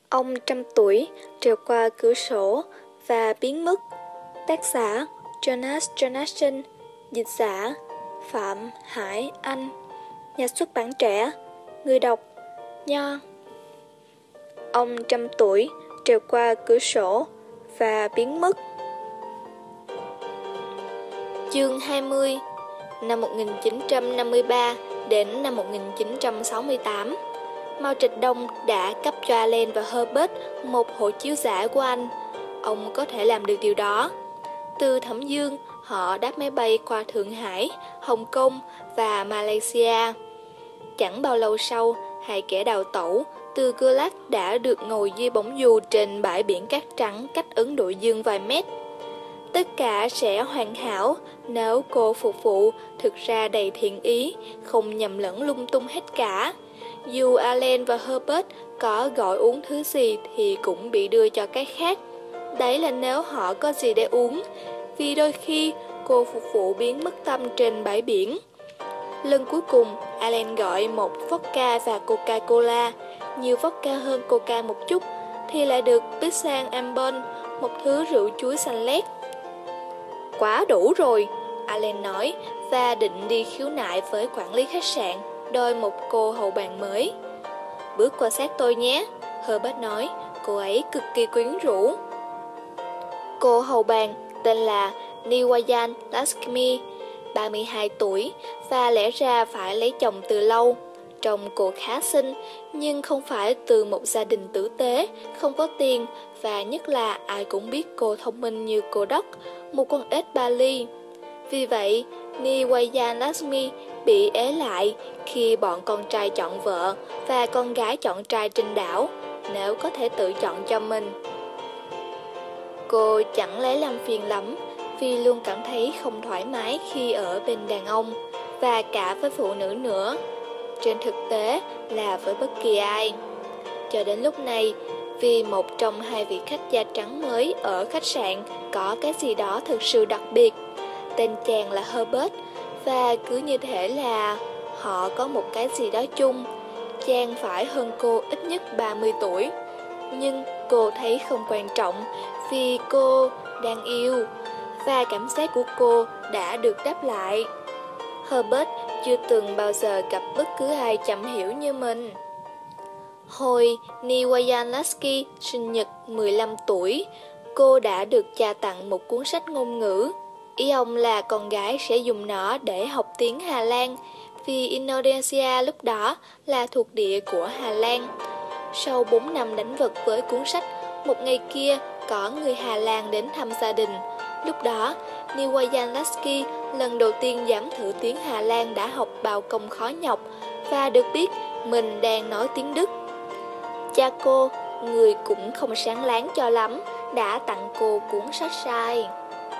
Ông trăm tuổi trèo qua cửa sổ và biến mất. Tác giả Jonas Jonasson. Dịch giả Phạm Hải Anh. Nhà xuất bản Trẻ. Người đọc Nho. Ông trăm tuổi trèo qua cửa sổ và biến mất. Chương 20. Năm 1953 đến năm 1968, Mao Trạch Đông đã cấp cho Allen và Herbert một hộ chiếu giả của Anh. Ông có thể làm được điều đó. Từ Thẩm Dương, họ đáp máy bay qua Thượng Hải, Hồng Kông và Malaysia. Chẳng bao lâu sau, hai kẻ đào tẩu từ Gulag đã được ngồi dưới bóng dù trên bãi biển cát trắng cách Ấn Độ Dương vài mét. Tất cả sẽ hoàn hảo nếu cô phục vụ thực ra đầy thiện ý, không nhầm lẫn lung tung hết cả. Dù Allen và Herbert có gọi uống thứ gì thì cũng bị đưa cho cái khác. Đấy là nếu họ có gì để uống, vì đôi khi cô phục vụ biến mất tâm trên bãi biển. Lần cuối cùng, Allen gọi một vodka và Coca-Cola, nhiều vodka hơn Coca một chút, thì lại được Pisang Ambon, một thứ rượu chuối xanh lét. Quá đủ rồi, Allen nói, và định đi khiếu nại với quản lý khách sạn, đòi một cô hầu bàn mới. Bước qua sát tôi nhé, Herbert nói, cô ấy cực kỳ quyến rũ. Cô hầu bàn tên là Niwayan Lakshmi, 32 tuổi, và lẽ ra phải lấy chồng từ lâu. Trông cô khá xinh, nhưng không phải từ một gia đình tử tế, không có tiền, và nhất là ai cũng biết cô thông minh như cô đất, một con ếch Bali. Vì vậy, Niwayan Lakshmi bị ế lại khi bọn con trai chọn vợ và con gái chọn trai trên đảo, nếu có thể tự chọn cho mình. Cô chẳng lấy làm phiền lắm, vì luôn cảm thấy không thoải mái khi ở bên đàn ông, và cả với phụ nữ nữa. Trên thực tế là với bất kỳ ai. Cho đến lúc này, vì một trong hai vị khách da trắng mới ở khách sạn có cái gì đó thực sự đặc biệt. Tên chàng là Herbert, và cứ như thể là họ có một cái gì đó chung. Chàng phải hơn cô ít nhất 30 tuổi. Nhưng cô thấy không quan trọng, vì cô đang yêu, và cảm giác của cô đã được đáp lại. Herbert chưa từng bao giờ gặp bất cứ ai chậm hiểu như mình. Hồi Niwayan Lakshmi sinh nhật 15 tuổi, cô đã được cha tặng một cuốn sách ngôn ngữ. Ý ông là con gái sẽ dùng nó để học tiếng Hà Lan, vì Indonesia lúc đó là thuộc địa của Hà Lan. Sau 4 năm đánh vật với cuốn sách, một ngày kia có người Hà Lan đến thăm gia đình. Lúc đó, Niwayan Lakshmi lần đầu tiên dám thử tiếng Hà Lan đã học bao công khó nhọc, và được biết mình đang nói tiếng Đức. Cha cô, người cũng không sáng láng cho lắm, đã tặng cô cuốn sách sai.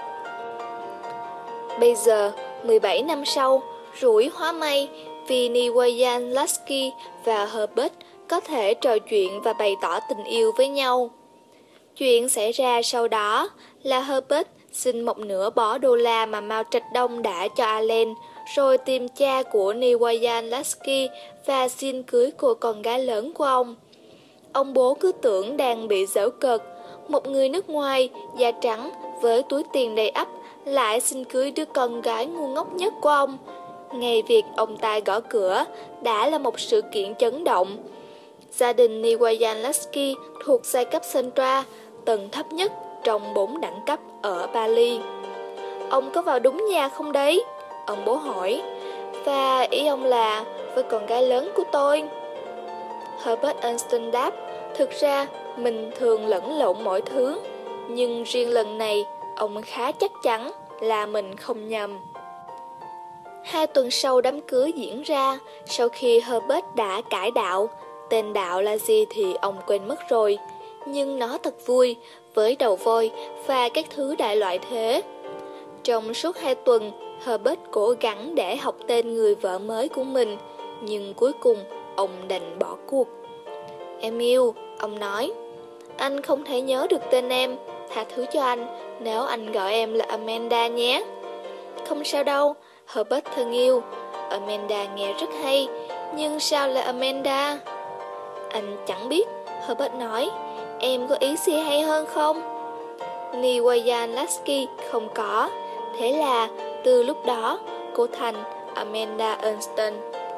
Bây giờ, 17 năm sau, rủi hóa may vì Niwayan Lakshmi và Herbert có thể trò chuyện và bày tỏ tình yêu với nhau. Chuyện xảy ra sau đó là Herbert xin một nửa bó đô la mà Mao Trạch Đông đã cho Allen, rồi tìm cha của Niwayan Lakshmi và xin cưới cô con gái lớn của ông. Ông bố cứ tưởng đang bị giễu cợt, một người nước ngoài, da trắng, với túi tiền đầy ắp, lại xin cưới đứa con gái ngu ngốc nhất của ông. Ngay việc ông ta gõ cửa đã là một sự kiện chấn động. Gia đình Niwayan Lakshmi thuộc giai cấp Sentra, tầng thấp nhất trong 4 đẳng cấp ở Bali. Ông có vào đúng nhà không đấy? Ông bố hỏi. Và ý ông là với con gái lớn của tôi. Herbert Einstein đáp, thực ra mình thường lẫn lộn mọi thứ, nhưng riêng lần này ông khá chắc chắn là mình không nhầm. 2 tuần sau đám cưới diễn ra, sau khi Herbert đã cải đạo, tên đạo là gì thì ông quên mất rồi, nhưng nó thật vui, với đầu voi và các thứ đại loại thế. Trong suốt 2 tuần, Herbert cố gắng để học tên người vợ mới của mình, nhưng cuối cùng ông đành bỏ cuộc. Em yêu, ông nói, anh không thể nhớ được tên em, tha thứ cho anh nếu anh gọi em là Amanda nhé. Không sao đâu, Herbert thân yêu, Amanda nghe rất hay, nhưng sao là Amanda? Anh chẳng biết, Herbert nói. Em có ý gì hay hơn không? Niwayan Lasky không có. Thế là từ lúc đó cô thành Amanda Ernsten.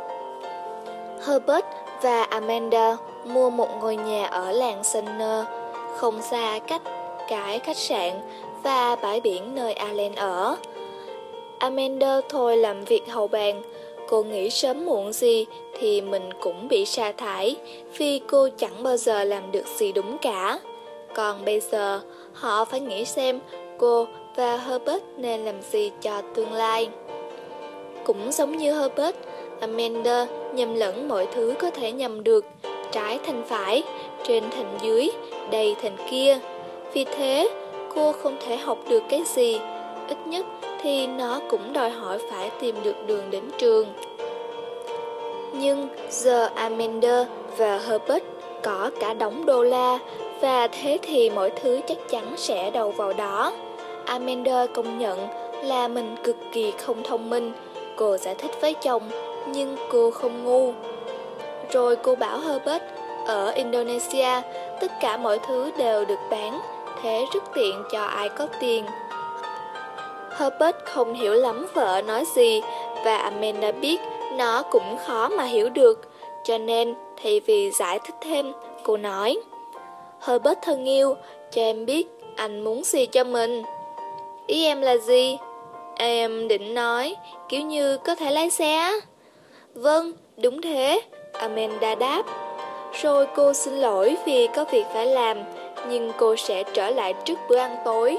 Herbert và Amanda mua một ngôi nhà ở làng Sumner, không xa cách cái khách sạn và bãi biển nơi Allen ở. Amanda thôi làm việc hầu bàn. Cô nghĩ sớm muộn gì thì mình cũng bị sa thải, vì cô chẳng bao giờ làm được gì đúng cả. Còn bây giờ, họ phải nghĩ xem cô và Herbert nên làm gì cho tương lai. Cũng giống như Herbert, Amanda nhầm lẫn mọi thứ có thể nhầm được, trái thành phải, trên thành dưới, đây thành kia. Vì thế, cô không thể học được cái gì, ít nhất thì nó cũng đòi hỏi phải tìm được đường đến trường. Nhưng giờ Amanda và Herbert có cả đống đô la, và thế thì mọi thứ chắc chắn sẽ đầu vào đó. Amanda công nhận là mình cực kỳ không thông minh. Cô giải thích với chồng, nhưng cô không ngu. Rồi cô bảo Herbert, ở Indonesia, tất cả mọi thứ đều được bán, thế rất tiện cho ai có tiền. Herbert không hiểu lắm vợ nói gì, và Amanda biết nó cũng khó mà hiểu được, cho nên thay vì giải thích thêm, cô nói: Herbert thân yêu, cho em biết anh muốn gì cho mình. Ý em là gì? Em định nói, kiểu như có thể lái xe á. Vâng, đúng thế, Amanda đáp. Rồi cô xin lỗi vì có việc phải làm, nhưng cô sẽ trở lại trước bữa ăn tối.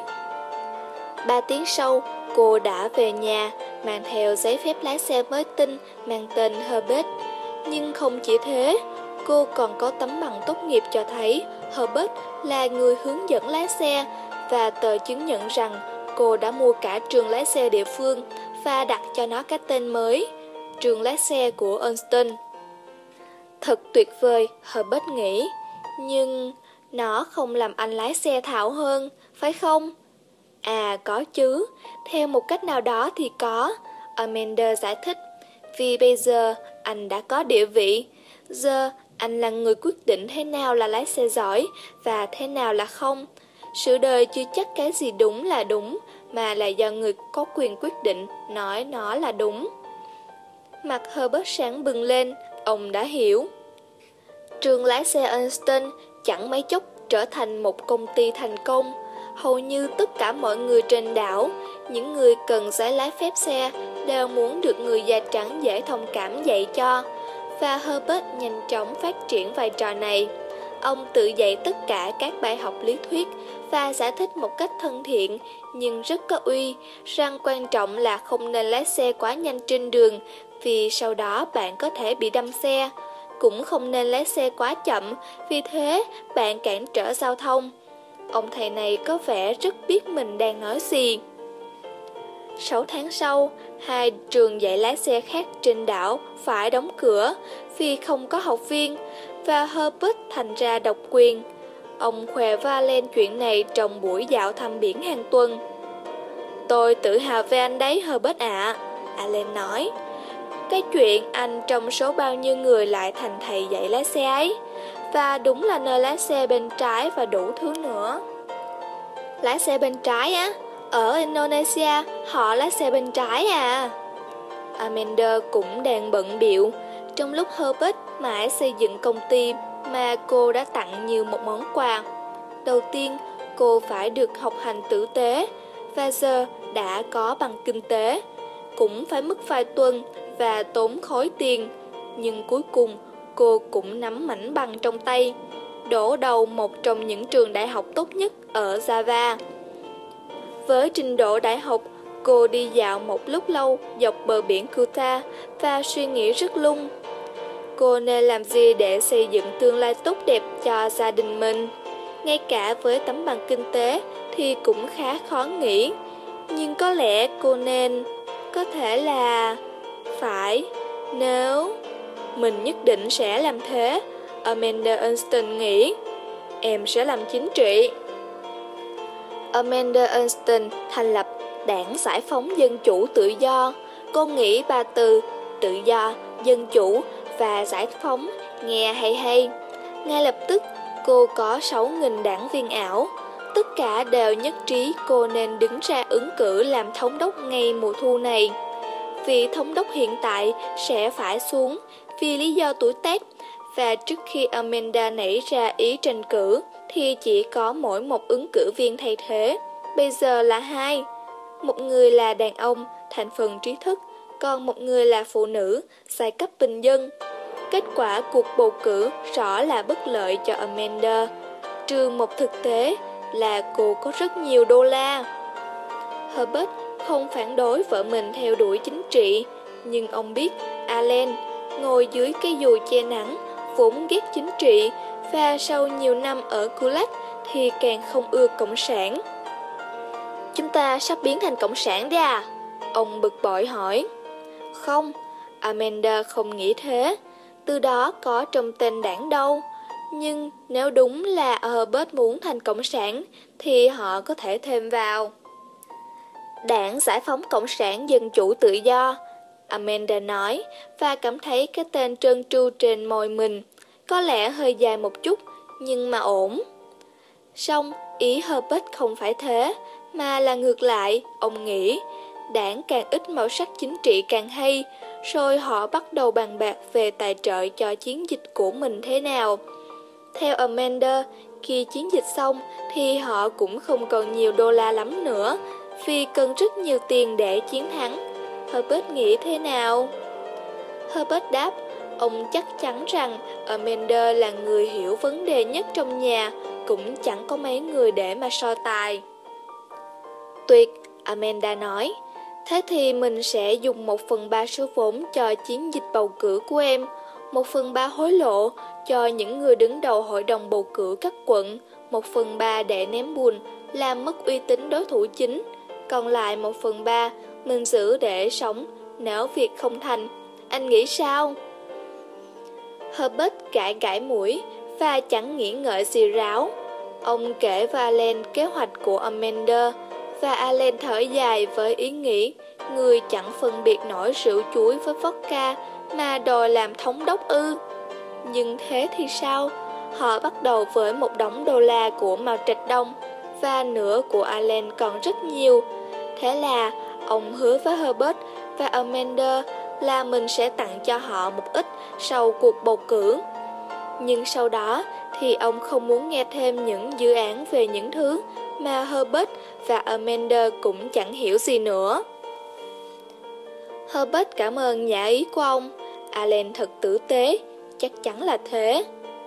3 tiếng sau, cô đã về nhà, mang theo giấy phép lái xe mới tinh mang tên Herbert. Nhưng không chỉ thế, cô còn có tấm bằng tốt nghiệp cho thấy Herbert là người hướng dẫn lái xe, và tờ chứng nhận rằng cô đã mua cả trường lái xe địa phương và đặt cho nó cái tên mới, trường lái xe của Ernsten. Thật tuyệt vời, Herbert nghĩ, nhưng nó không làm anh lái xe thạo hơn, phải không? À có chứ, theo một cách nào đó thì có, Amanda giải thích, vì bây giờ anh đã có địa vị. Giờ anh là người quyết định thế nào là lái xe giỏi và thế nào là không. Sự đời chưa chắc cái gì đúng là đúng, mà là do người có quyền quyết định nói nó là đúng. Mặt Herbert sáng bừng lên, ông đã hiểu. Trường lái xe Ernsten chẳng mấy chốc trở thành một công ty thành công. Hầu như tất cả mọi người trên đảo, những người cần giấy lái phép xe, đều muốn được người da trắng dễ thông cảm dạy cho. Và Herbert nhanh chóng phát triển vai trò này. Ông tự dạy tất cả các bài học lý thuyết và giải thích một cách thân thiện nhưng rất có uy rằng quan trọng là không nên lái xe quá nhanh trên đường, vì sau đó bạn có thể bị đâm xe. Cũng không nên lái xe quá chậm, vì thế bạn cản trở giao thông. Ông thầy này có vẻ rất biết mình đang nói gì. 6 tháng sau, 2 trường dạy lái xe khác trên đảo phải đóng cửa vì không có học viên, và Herbert thành ra độc quyền. Ông khoe va lên chuyện này trong buổi dạo thăm biển hàng tuần. Tôi tự hào về anh đấy Herbert ạ, Allen nói. Cái chuyện anh trong số bao nhiêu người lại thành thầy dạy lái xe ấy, và đúng là nơi lái xe bên trái và đủ thứ nữa. Lái xe bên trái á? Ở Indonesia họ lái xe bên trái à? Amanda cũng đang bận bịu trong lúc Herbert mãi xây dựng công ty mà cô đã tặng như một món quà. Đầu tiên, cô phải được học hành tử tế, và giờ đã có bằng kinh tế. Cũng phải mất vài tuần và tốn khối tiền, nhưng cuối cùng cô cũng nắm mảnh bằng trong tay, đổ đầu một trong những trường đại học tốt nhất ở Java. Với trình độ đại học, cô đi dạo một lúc lâu dọc bờ biển Kuta và suy nghĩ rất lung. Cô nên làm gì để xây dựng tương lai tốt đẹp cho gia đình mình? Ngay cả với tấm bằng kinh tế thì cũng khá khó nghĩ. Nhưng có lẽ cô nên, có thể là phải, nếu mình nhất định sẽ làm thế, Amanda Ernsten nghĩ. Em sẽ làm chính trị. Amanda Ernsten thành lập Đảng Giải phóng Dân chủ Tự do. Cô nghĩ ba từ tự do, dân chủ và giải phóng nghe hay hay. Ngay lập tức, Cô có 6.000 đảng viên ảo. Tất cả đều nhất trí cô nên đứng ra ứng cử làm thống đốc ngay mùa thu này. Vị thống đốc hiện tại sẽ phải xuống vì lý do tuổi tác, và trước khi Amanda nảy ra ý tranh cử thì chỉ có mỗi một ứng cử viên thay thế. Bây giờ là hai. Một người là đàn ông, thành phần trí thức, còn một người là phụ nữ, giai cấp bình dân. Kết quả cuộc bầu cử rõ là bất lợi cho Amanda, trừ một thực tế là cô có rất nhiều đô la. Herbert không phản đối vợ mình theo đuổi chính trị, nhưng ông biết Allen ngồi dưới cái dù che nắng vốn ghét chính trị, và sau nhiều năm ở Gulag thì càng không ưa cộng sản. Chúng ta sắp biến thành cộng sản đấy à? Ông bực bội hỏi. Không, Amanda không nghĩ thế. Từ đó có trong tên đảng đâu. Nhưng nếu đúng là Herbert muốn thành cộng sản thì họ có thể thêm vào. Đảng Giải phóng Cộng sản Dân chủ Tự do, Amanda nói, và cảm thấy cái tên trơn tru trên môi mình. Có lẽ hơi dài một chút, nhưng mà ổn. Song ý Herbert không phải thế, mà là ngược lại. Ông nghĩ đảng càng ít màu sắc chính trị càng hay. Rồi họ bắt đầu bàn bạc về tài trợ cho chiến dịch của mình thế nào. Theo Amanda, khi chiến dịch xong thì họ cũng không còn nhiều đô la lắm nữa, vì cần rất nhiều tiền để chiến thắng. Herbert nghĩ thế nào? Herbert đáp, ông chắc chắn rằng Amanda là người hiểu vấn đề nhất trong nhà, cũng chẳng có mấy người để mà so tài. Tuyệt, Amanda nói. Thế thì mình sẽ dùng 1/3 số vốn cho chiến dịch bầu cử của em, 1/3 hối lộ cho những người đứng đầu hội đồng bầu cử các quận, 1/3 để ném bùn, làm mất uy tín đối thủ chính. Còn lại 1/3 mình giữ để sống nếu việc không thành. Anh nghĩ sao? Herbert gãi mũi và chẳng nghĩ ngợi gì ráo. Ông kể với Allen kế hoạch của Amanda, và Allen thở dài với ý nghĩ người chẳng phân biệt nổi rượu chuối với vodka mà đòi làm thống đốc ư. Nhưng thế thì sao? Họ bắt đầu với một đống đô la của Mao Trạch Đông, và nửa của Allen còn rất nhiều. Thế là ông hứa với Herbert và Amanda là mình sẽ tặng cho họ một ít sau cuộc bầu cử. Nhưng sau đó thì ông không muốn nghe thêm những dự án về những thứ mà Herbert và Amanda cũng chẳng hiểu gì nữa. Herbert cảm ơn nhã ý của ông. Allen thật tử tế, chắc chắn là thế.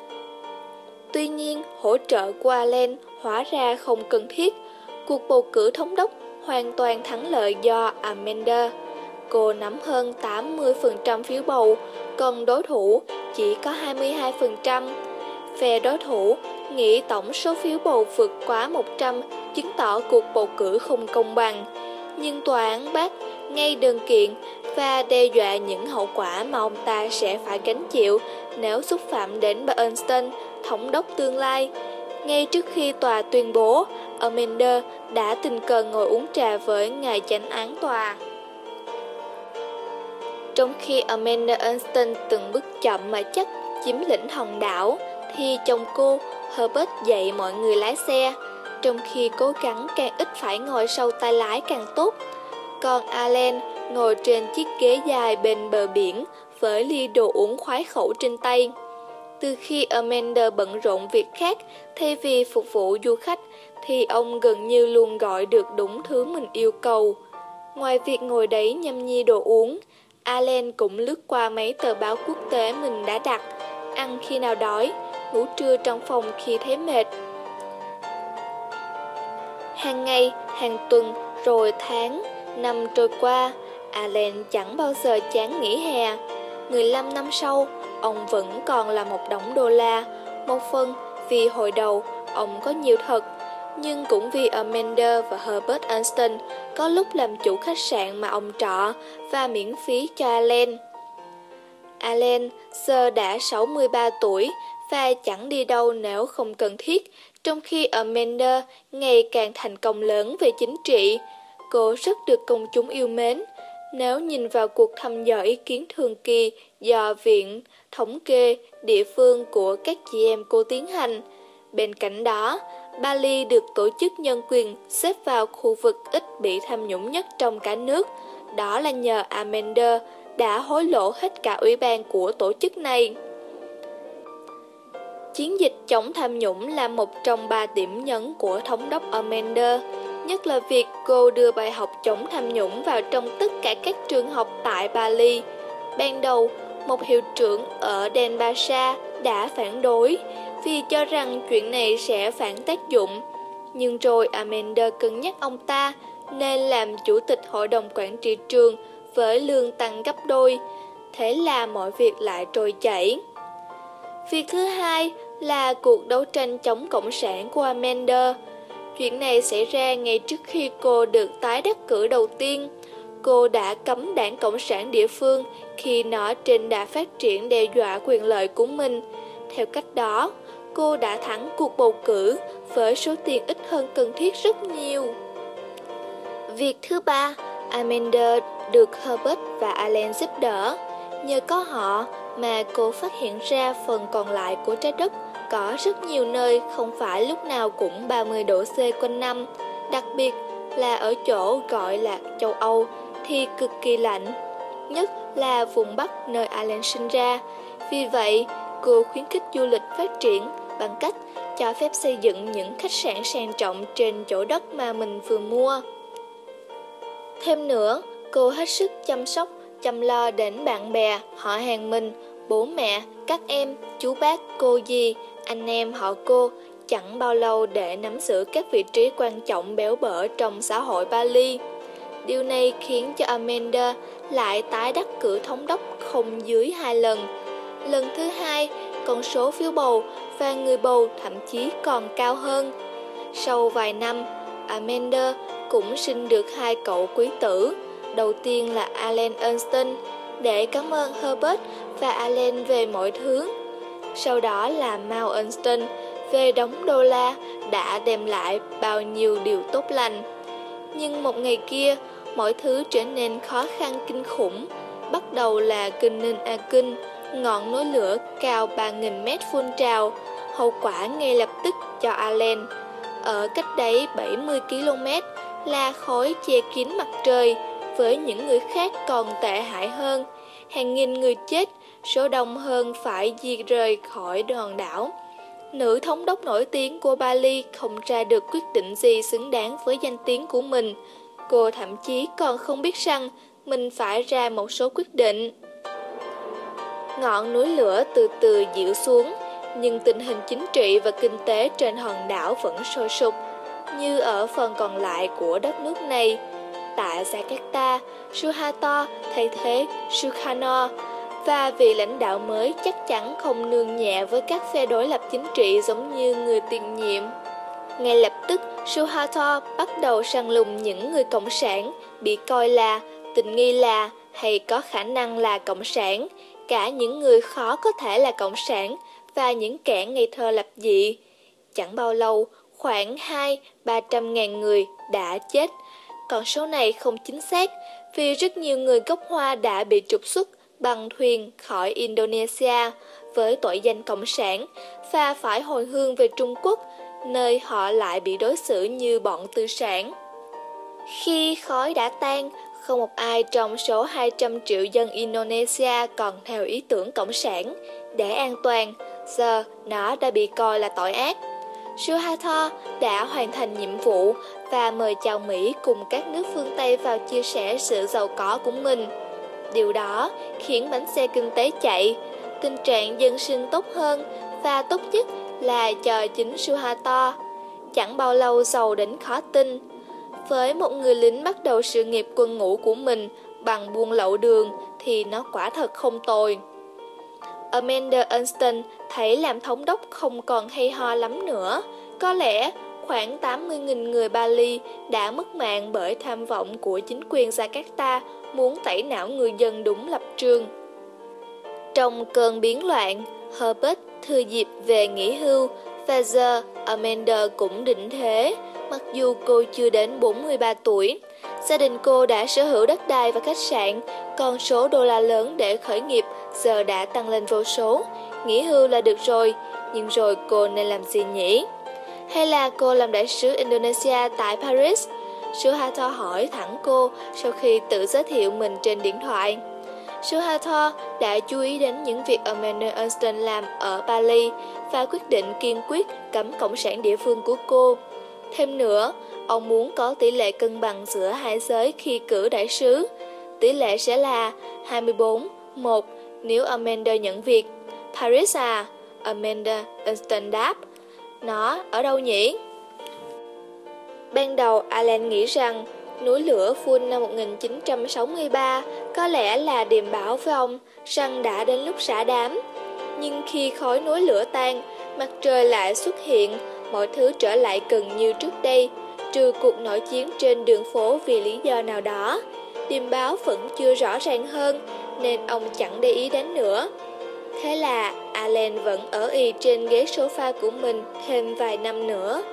Tuy nhiên, hỗ trợ của Allen hóa ra không cần thiết. Cuộc bầu cử thống đốc hoàn toàn thắng lợi do Amanda. Cô nắm hơn 80% phiếu bầu, còn đối thủ chỉ có 22%. Phe đối thủ nghĩ tổng số phiếu bầu vượt quá 100, chứng tỏ cuộc bầu cử không công bằng. Nhưng tòa án bác ngay đơn kiện và đe dọa những hậu quả mà ông ta sẽ phải gánh chịu nếu xúc phạm đến bà Einstein, thống đốc tương lai. Ngay trước khi tòa tuyên bố, Amanda đã tình cờ ngồi uống trà với ngài chánh án tòa. Trong khi Amanda Einstein từng bước chậm mà chắc chiếm lĩnh hòn đảo, thì chồng cô, Herbert, dạy mọi người lái xe, trong khi cố gắng càng ít phải ngồi sau tay lái càng tốt. Còn Allen ngồi trên chiếc ghế dài bên bờ biển với ly đồ uống khoái khẩu trên tay. Từ khi Amanda bận rộn việc khác thay vì phục vụ du khách, thì ông gần như luôn gọi được đúng thứ mình yêu cầu. Ngoài việc ngồi đấy nhâm nhi đồ uống, Allen cũng lướt qua mấy tờ báo quốc tế mình đã đặt, ăn khi nào đói, ngủ trưa trong phòng khi thấy mệt. Hàng ngày, hàng tuần, rồi tháng, năm trôi qua, Allen chẳng bao giờ chán nghỉ hè. 15 năm sau, ông vẫn còn là một đống đô la, một phần vì hồi đầu ông có nhiều thật, nhưng cũng vì Amanda và Herbert Einstein có lúc làm chủ khách sạn mà ông trọ và miễn phí cho Allen. Allen giờ đã 63 tuổi và chẳng đi đâu nếu không cần thiết, trong khi Amanda ngày càng thành công lớn về chính trị. Cô rất được công chúng yêu mến. Nếu nhìn vào cuộc thăm dò ý kiến thường kỳ do Viện Thống kê địa phương của các chị em cô tiến hành, Bên cạnh đó, Bali được Tổ chức Nhân quyền xếp vào khu vực ít bị tham nhũng nhất trong cả nước. Đó là nhờ Amender đã hối lộ hết cả ủy ban của tổ chức này. Chiến dịch chống tham nhũng là một trong 3 điểm nhấn của Thống đốc Amender, nhất là việc cô đưa bài học chống tham nhũng vào trong tất cả các trường học tại Bali. Ban đầu, một hiệu trưởng ở Denpasar đã phản đối vì cho rằng chuyện này sẽ phản tác dụng. Nhưng rồi Amender cân nhắc ông ta nên làm chủ tịch hội đồng quản trị trường với lương tăng gấp đôi. Thế là mọi việc lại trôi chảy. Việc thứ hai là cuộc đấu tranh chống cộng sản của Amender. Chuyện này xảy ra ngay trước khi cô được tái đắc cử đầu tiên. Cô đã cấm đảng Cộng sản địa phương khi nó trên đà phát triển đe dọa quyền lợi của mình. Theo cách đó, cô đã thắng cuộc bầu cử với số tiền ít hơn cần thiết rất nhiều. Việc thứ ba, Amender được Herbert và Alan giúp đỡ. Nhờ có họ mà cô phát hiện ra phần còn lại của trái đất có rất nhiều nơi không phải lúc nào cũng 30 độ C quanh năm. Đặc biệt là ở chỗ gọi là châu Âu thì cực kỳ lạnh, nhất là vùng Bắc nơi Alan sinh ra. Vì vậy, cô khuyến khích du lịch phát triển bằng cách cho phép xây dựng những khách sạn sang trọng trên chỗ đất mà mình vừa mua. Thêm nữa, cô hết sức chăm sóc, chăm lo đến bạn bè, họ hàng mình, bố mẹ, các em, chú bác, cô dì, anh em họ cô, chẳng bao lâu để nắm giữ các vị trí quan trọng béo bở trong xã hội Bali. Điều này khiến cho Amender lại tái đắc cử thống đốc không dưới 2 lần. Lần thứ hai, con số phiếu bầu và người bầu thậm chí còn cao hơn. Sau vài năm, Amender cũng sinh được 2 cậu quý tử. Đầu tiên là Alan Ernstine, để cảm ơn Herbert và Alan về mọi thứ. Sau đó là Mao Ernstine, về đống đô la đã đem lại bao nhiêu điều tốt lành. Nhưng một ngày kia, mọi thứ trở nên khó khăn kinh khủng. Bắt đầu là Kinh Akin, ngọn núi lửa cao 3.000 mét phun trào, hậu quả ngay lập tức cho Alan. Ở cách đấy 70 km là khói che kín mặt trời, với những người khác còn tệ hại hơn. Hàng nghìn người chết, số đông hơn phải di rời khỏi hòn đảo. Nữ thống đốc nổi tiếng của Bali không ra được quyết định gì xứng đáng với danh tiếng của mình. Cô thậm chí còn không biết rằng mình phải ra một số quyết định. Ngọn núi lửa từ từ dịu xuống, nhưng tình hình chính trị và kinh tế trên hòn đảo vẫn sôi sục, như ở phần còn lại của đất nước này. Tại Jakarta, Suharto thay thế Sukarno, và vị lãnh đạo mới chắc chắn không nương nhẹ với các phe đối lập chính trị giống như người tiền nhiệm. Ngay lập tức, Suharto bắt đầu săn lùng những người cộng sản bị coi là, tình nghi là hay có khả năng là cộng sản, cả những người khó có thể là cộng sản và những kẻ ngây thơ lập dị. Chẳng bao lâu, khoảng 200-300 ngàn người đã chết. Con số này không chính xác vì rất nhiều người gốc Hoa đã bị trục xuất bằng thuyền khỏi Indonesia với tội danh cộng sản và phải hồi hương về Trung Quốc, nơi họ lại bị đối xử như bọn tư sản. Khi khói đã tan, không một ai trong số 200 triệu dân Indonesia còn theo ý tưởng cộng sản. Để an toàn, giờ nó đã bị coi là tội ác. Suharto đã hoàn thành nhiệm vụ và mời chào Mỹ cùng các nước phương Tây vào chia sẻ sự giàu có của mình. Điều đó khiến bánh xe kinh tế chạy, tình trạng dân sinh tốt hơn và tốt nhất là cho chính Suharto. Chẳng bao lâu giàu đến khó tin. Với một người lính bắt đầu sự nghiệp quân ngũ của mình bằng buôn lậu đường thì nó quả thật không tồi. Amanda Ernstine thấy làm thống đốc không còn hay ho lắm nữa. Có lẽ khoảng 80.000 người Bali đã mất mạng bởi tham vọng của chính quyền Jakarta muốn tẩy não người dân đúng lập trường. Trong cơn biến loạn, Herbert thừa dịp về nghỉ hưu và giờ Amanda cũng định thế. Mặc dù cô chưa đến 43 tuổi, gia đình cô đã sở hữu đất đai và khách sạn, còn số đô la lớn để khởi nghiệp giờ đã tăng lên vô số. Nghỉ hưu là được rồi, nhưng rồi cô nên làm gì nhỉ? Hay là cô làm đại sứ Indonesia tại Paris? Suharto hỏi thẳng cô sau khi tự giới thiệu mình trên điện thoại. Suharto đã chú ý đến những việc Amanda Earnston làm ở Bali và quyết định kiên quyết cấm cộng sản địa phương của cô. Thêm nữa, ông muốn có tỷ lệ cân bằng giữa hai giới khi cử đại sứ. Tỷ lệ sẽ là 24-1 nếu Amanda nhận việc. Paris à? Amanda Earnston đáp. Nó ở đâu nhỉ? Ban đầu Alan nghĩ rằng núi lửa phun năm 1963 có lẽ là điềm báo với ông rằng đã đến lúc xả đám. Nhưng khi khói núi lửa tan, mặt trời lại xuất hiện, mọi thứ trở lại gần như trước đây, trừ cuộc nội chiến trên đường phố vì lý do nào đó. Điềm báo vẫn chưa rõ ràng hơn, nên ông chẳng để ý đến nữa. Thế là Alan vẫn ở ì trên ghế sofa của mình thêm vài năm nữa.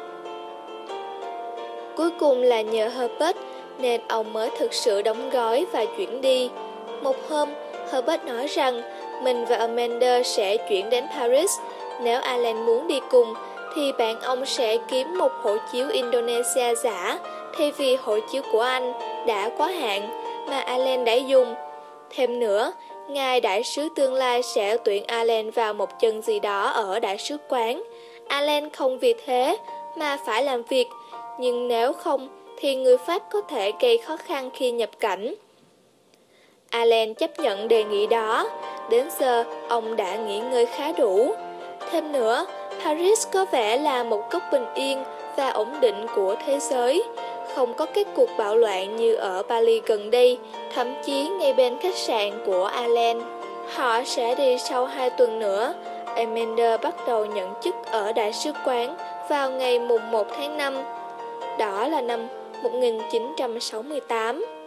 Cuối cùng là nhờ Herbert nên ông mới thực sự đóng gói và chuyển đi. Một hôm, Herbert nói rằng mình và Amanda sẽ chuyển đến Paris. Nếu Alan muốn đi cùng, thì bạn ông sẽ kiếm một hộ chiếu Indonesia giả thay vì hộ chiếu của anh đã quá hạn mà Alan đã dùng. Thêm nữa, ngài đại sứ tương lai sẽ tuyển Alan vào một chân gì đó ở đại sứ quán. Alan không vì thế mà phải làm việc, nhưng nếu không thì người Pháp có thể gây khó khăn khi nhập cảnh. Alan chấp nhận đề nghị đó. Đến giờ, ông đã nghỉ ngơi khá đủ. Thêm nữa, Paris có vẻ là một góc bình yên và ổn định của thế giới. Không có các cuộc bạo loạn như ở Bali gần đây, thậm chí ngay bên khách sạn của Alan. Họ sẽ đi sau 2 tuần nữa. Amanda bắt đầu nhận chức ở đại sứ quán vào ngày mùng 1 tháng 5. Đó là năm 1968.